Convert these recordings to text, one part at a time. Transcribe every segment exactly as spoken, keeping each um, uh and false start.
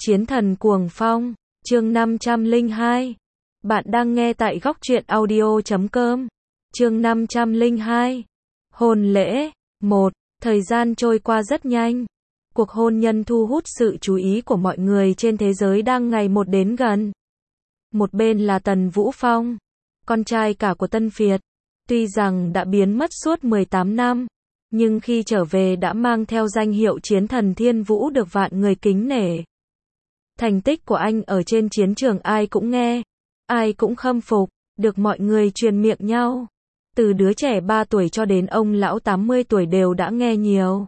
Chiến thần cuồng phong, chương năm trăm lẻ hai. Bạn đang nghe tại góc truyện audio chấm com. Chương năm trăm lẻ hai. Hôn lễ. một. Thời gian trôi qua rất nhanh. Cuộc hôn nhân thu hút sự chú ý của mọi người trên thế giới đang ngày một đến gần. Một bên là Tần Vũ Phong, con trai cả của Tân Việt. Tuy rằng đã biến mất suốt mười tám năm, nhưng khi trở về đã mang theo danh hiệu chiến thần thiên vũ được vạn người kính nể. Thành tích của anh ở trên chiến trường ai cũng nghe, ai cũng khâm phục, được mọi người truyền miệng nhau. Từ đứa trẻ ba tuổi cho đến ông lão tám mươi tuổi đều đã nghe nhiều.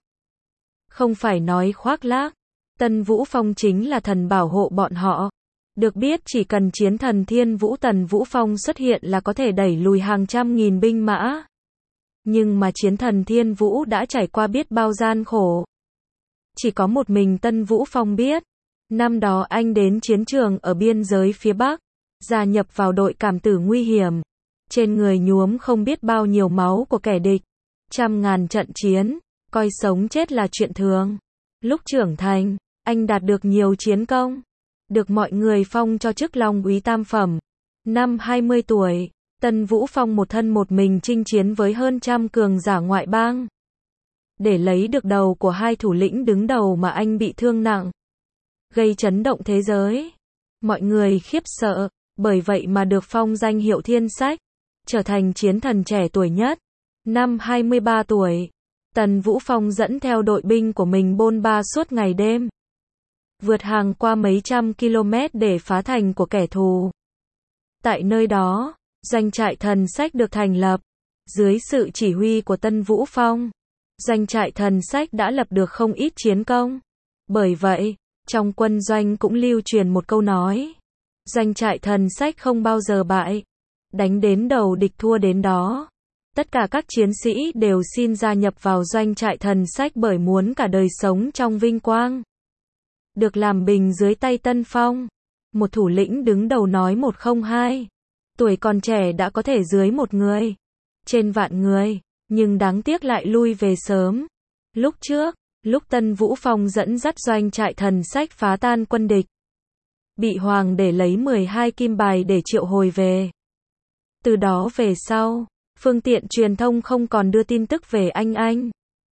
Không phải nói khoác lác, Tân Vũ Phong chính là thần bảo hộ bọn họ. Được biết chỉ cần chiến thần thiên vũ Tần Vũ Phong xuất hiện là có thể đẩy lùi hàng trăm nghìn binh mã. Nhưng mà chiến thần thiên vũ đã trải qua biết bao gian khổ. Chỉ có một mình Tân Vũ Phong biết. Năm đó anh đến chiến trường ở biên giới phía Bắc, gia nhập vào đội cảm tử nguy hiểm. Trên người nhuốm không biết bao nhiêu máu của kẻ địch. Trăm ngàn trận chiến, coi sống chết là chuyện thường. Lúc trưởng thành, anh đạt được nhiều chiến công. Được mọi người phong cho chức Long úy tam phẩm. Năm hai mươi tuổi, Tân Vũ Phong một thân một mình chinh chiến với hơn trăm cường giả ngoại bang. Để lấy được đầu của hai thủ lĩnh đứng đầu mà anh bị thương nặng. Gây chấn động thế giới. Mọi người khiếp sợ, bởi vậy mà được phong danh hiệu thiên sách. Trở thành chiến thần trẻ tuổi nhất. Năm hai mươi ba tuổi, Tần Vũ Phong dẫn theo đội binh của mình bôn ba suốt ngày đêm. Vượt hàng qua mấy trăm km để phá thành của kẻ thù. Tại nơi đó, doanh trại thần sách được thành lập. Dưới sự chỉ huy của Tân Vũ Phong, doanh trại thần sách đã lập được không ít chiến công. Bởi vậy, trong quân doanh cũng lưu truyền một câu nói. Doanh trại thần sách không bao giờ bại. Đánh đến đầu địch thua đến đó. Tất cả các chiến sĩ đều xin gia nhập vào doanh trại thần sách bởi muốn cả đời sống trong vinh quang. Được làm bình dưới tay Tân Phong. Một thủ lĩnh đứng đầu nói một không hai. Tuổi còn trẻ đã có thể dưới một người. Trên vạn người. Nhưng đáng tiếc lại lui về sớm. Lúc trước, lúc Tân Vũ Phong dẫn dắt doanh trại thần sách phá tan quân địch. Bị hoàng để lấy mười hai kim bài để triệu hồi về. Từ đó về sau, phương tiện truyền thông không còn đưa tin tức về anh anh.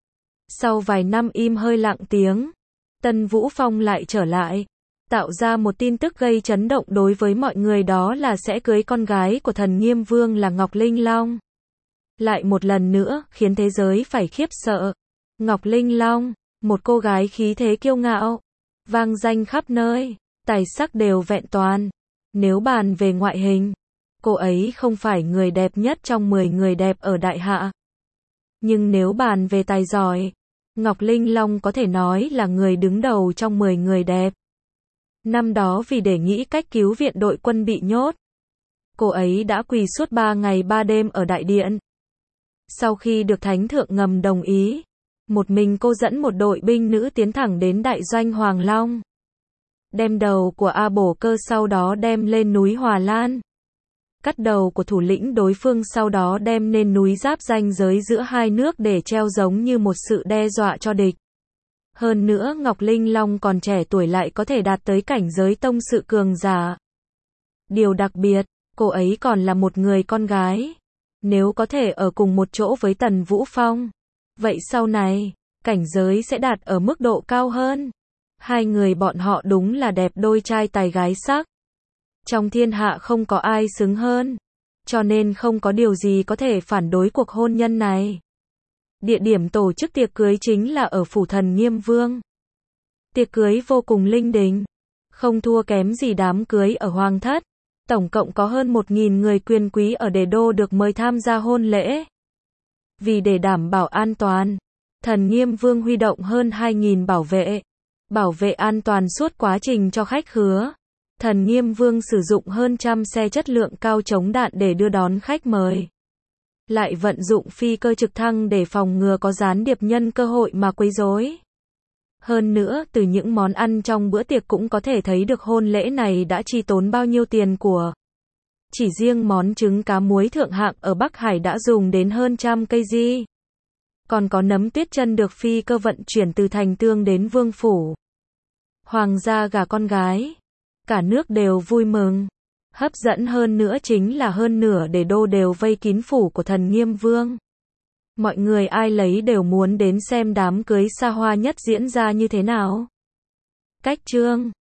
Sau vài năm im hơi lặng tiếng, Tân Vũ Phong lại trở lại, tạo ra một tin tức gây chấn động đối với mọi người, đó là sẽ cưới con gái của thần Nghiêm Vương là Ngọc Linh Long. Lại một lần nữa, khiến thế giới phải khiếp sợ. Ngọc Linh Long, một cô gái khí thế kiêu ngạo, vang danh khắp nơi, tài sắc đều vẹn toàn. Nếu bàn về ngoại hình, cô ấy không phải người đẹp nhất trong mười người đẹp ở Đại Hạ. Nhưng nếu bàn về tài giỏi, Ngọc Linh Long có thể nói là người đứng đầu trong mười người đẹp. Năm đó vì để nghĩ cách cứu viện đội quân bị nhốt, cô ấy đã quỳ suốt ba ngày ba đêm ở đại điện. Sau khi được Thánh Thượng ngầm đồng ý, một mình cô dẫn một đội binh nữ tiến thẳng đến đại doanh Hoàng Long. Đem đầu của A Bổ Cơ sau đó đem lên núi Hòa Lan. Cắt đầu của thủ lĩnh đối phương sau đó đem lên núi giáp ranh giới giữa hai nước để treo giống như một sự đe dọa cho địch. Hơn nữa Ngọc Linh Long còn trẻ tuổi lại có thể đạt tới cảnh giới tông sự cường giả. Điều đặc biệt, cô ấy còn là một người con gái. Nếu có thể ở cùng một chỗ với Tần Vũ Phong, vậy sau này, cảnh giới sẽ đạt ở mức độ cao hơn. Hai người bọn họ đúng là đẹp đôi trai tài gái sắc. Trong thiên hạ không có ai xứng hơn. Cho nên không có điều gì có thể phản đối cuộc hôn nhân này. Địa điểm tổ chức tiệc cưới chính là ở phủ thần Nghiêm Vương. Tiệc cưới vô cùng linh đình. Không thua kém gì đám cưới ở Hoàng Thất. Tổng cộng có hơn một nghìn người quyền quý ở Đế Đô được mời tham gia hôn lễ. Vì để đảm bảo an toàn, thần Nghiêm Vương huy động hơn hai nghìn bảo vệ. Bảo vệ an toàn suốt quá trình cho khách khứa. Thần Nghiêm Vương sử dụng hơn trăm xe chất lượng cao chống đạn để đưa đón khách mời. Lại vận dụng phi cơ trực thăng để phòng ngừa có gián điệp nhân cơ hội mà quấy rối. Hơn nữa, từ những món ăn trong bữa tiệc cũng có thể thấy được hôn lễ này đã chi tốn bao nhiêu tiền của. Chỉ riêng món trứng cá muối thượng hạng ở Bắc Hải đã dùng đến hơn trăm cây di. Còn có nấm tuyết chân được phi cơ vận chuyển từ Thành Tương đến Vương Phủ. Hoàng gia gả con gái. Cả nước đều vui mừng. Hấp dẫn hơn nữa chính là hơn nửa để đô đều vây kín phủ của thần Nghiêm Vương. Mọi người ai lấy đều muốn đến xem đám cưới xa hoa nhất diễn ra như thế nào. Cách chương